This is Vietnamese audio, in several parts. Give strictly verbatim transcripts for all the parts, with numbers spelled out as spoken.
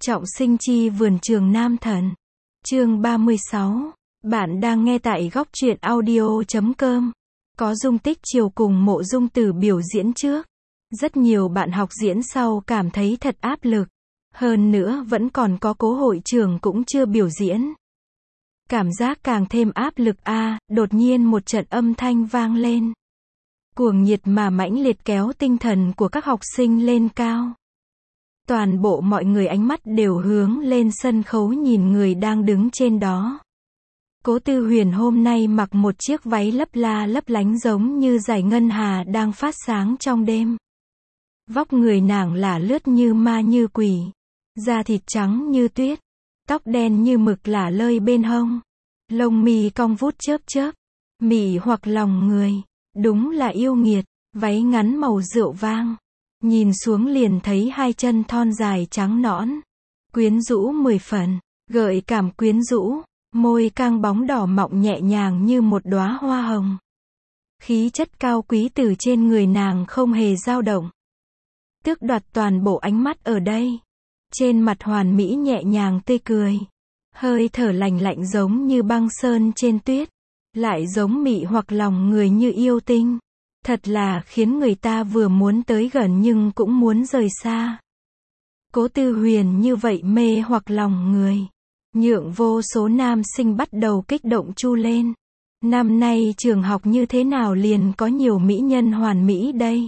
Trọng sinh chi vườn trường nam thần. Chương ba mươi sáu. Bạn đang nghe tại góc truyện audio chấm com. Có Dung Tích chiều cùng Mộ Dung Tử biểu diễn trước. Rất nhiều bạn học diễn sau cảm thấy thật áp lực. Hơn nữa vẫn còn có Cố hội trưởng cũng chưa biểu diễn. Cảm giác càng thêm áp lực a, à, đột nhiên một trận âm thanh vang lên. Cuồng nhiệt mà mãnh liệt kéo tinh thần của các học sinh lên cao. Toàn bộ mọi người ánh mắt đều hướng lên sân khấu nhìn người đang đứng trên đó. Cố Tư Huyền hôm nay mặc một chiếc váy lấp la lấp lánh giống như dải ngân hà đang phát sáng trong đêm. Vóc người nàng là lướt như ma như quỷ, da thịt trắng như tuyết, tóc đen như mực lả lơi bên hông, lông mi cong vút chớp chớp, mị hoặc lòng người, đúng là yêu nghiệt, váy ngắn màu rượu vang. Nhìn xuống liền thấy hai chân thon dài trắng nõn, quyến rũ mười phần, gợi cảm quyến rũ, môi căng bóng đỏ mọng nhẹ nhàng như một đóa hoa hồng. Khí chất cao quý từ trên người nàng không hề dao động, tước đoạt toàn bộ ánh mắt ở đây. Trên mặt hoàn mỹ nhẹ nhàng tươi cười, hơi thở lành lạnh giống như băng sơn trên tuyết, lại giống mị hoặc lòng người như yêu tinh. Thật là khiến người ta vừa muốn tới gần nhưng cũng muốn rời xa. Cố Tư Huyền như vậy mê hoặc lòng người, nhượng vô số nam sinh bắt đầu kích động chu lên. Năm nay trường học như thế nào liền có nhiều mỹ nhân hoàn mỹ đây.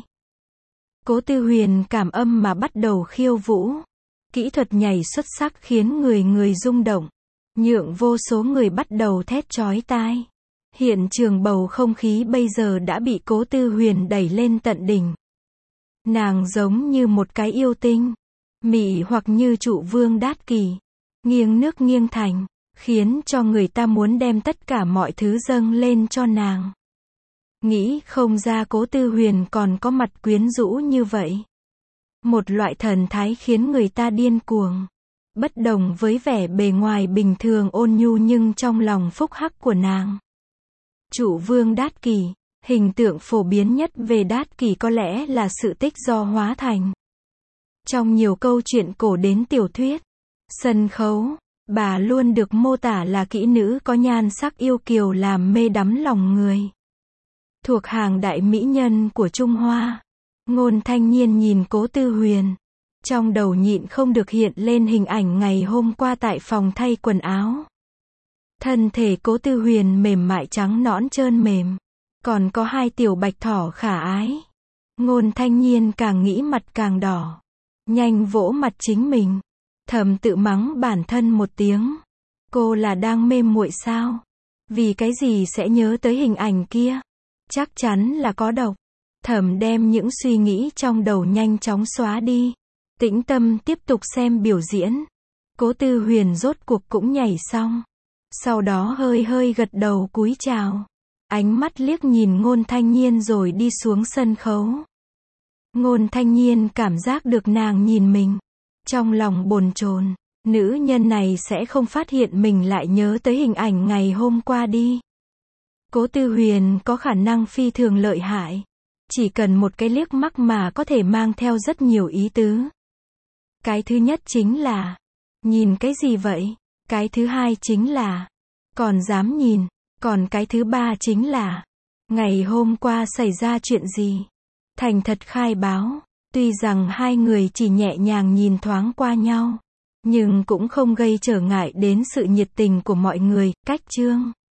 Cố Tư Huyền cảm âm mà bắt đầu khiêu vũ. Kỹ thuật nhảy xuất sắc khiến người người rung động, nhượng vô số người bắt đầu thét chói tai. Hiện trường bầu không khí bây giờ đã bị Cố Tư Huyền đẩy lên tận đỉnh. Nàng giống như một cái yêu tinh, mị hoặc như trụ vương đát kỷ, nghiêng nước nghiêng thành, khiến cho người ta muốn đem tất cả mọi thứ dâng lên cho nàng. Nghĩ không ra Cố Tư Huyền còn có mặt quyến rũ như vậy. Một loại thần thái khiến người ta điên cuồng. Bất đồng với vẻ bề ngoài bình thường ôn nhu nhưng trong lòng phúc hắc của nàng. Trụ vương đát kỷ, hình tượng phổ biến nhất về đát kỷ có lẽ là sự tích do hóa thành. Trong nhiều câu chuyện cổ đến tiểu thuyết, sân khấu, bà luôn được mô tả là kỹ nữ có nhan sắc yêu kiều làm mê đắm lòng người. Thuộc hàng đại mỹ nhân của Trung Hoa. Ngôn Thanh Nhiên nhìn Cố Tư Huyền, trong đầu nhịn không được hiện lên hình ảnh ngày hôm qua tại phòng thay quần áo. Thân thể Cố Tư Huyền mềm mại trắng nõn trơn mềm, còn có hai tiểu bạch thỏ khả ái. Ngôn Thanh Nhiên càng nghĩ mặt càng đỏ, nhanh vỗ mặt chính mình, thầm tự mắng bản thân một tiếng. Cô là đang mê muội sao? Vì cái gì sẽ nhớ tới hình ảnh kia? Chắc chắn là có độc. Thầm đem những suy nghĩ trong đầu nhanh chóng xóa đi, tĩnh tâm tiếp tục xem biểu diễn. Cố Tư Huyền rốt cuộc cũng nhảy xong, sau đó hơi hơi gật đầu cúi chào, ánh mắt liếc nhìn Ngôn Thanh Nhiên rồi đi xuống sân khấu. Ngôn Thanh Nhiên cảm giác được nàng nhìn mình, trong lòng bồn chồn, nữ nhân này sẽ không phát hiện mình lại nhớ tới hình ảnh ngày hôm qua đi. Cố Tư Huyền có khả năng phi thường lợi hại, chỉ cần một cái liếc mắt mà có thể mang theo rất nhiều ý tứ. Cái thứ nhất chính là, nhìn cái gì vậy? Cái thứ hai chính là, còn dám nhìn? Còn cái thứ ba chính là, ngày hôm qua xảy ra chuyện gì? Thành thật khai báo. Tuy rằng hai người chỉ nhẹ nhàng nhìn thoáng qua nhau, nhưng cũng không gây trở ngại đến sự nhiệt tình của mọi người. Cách chương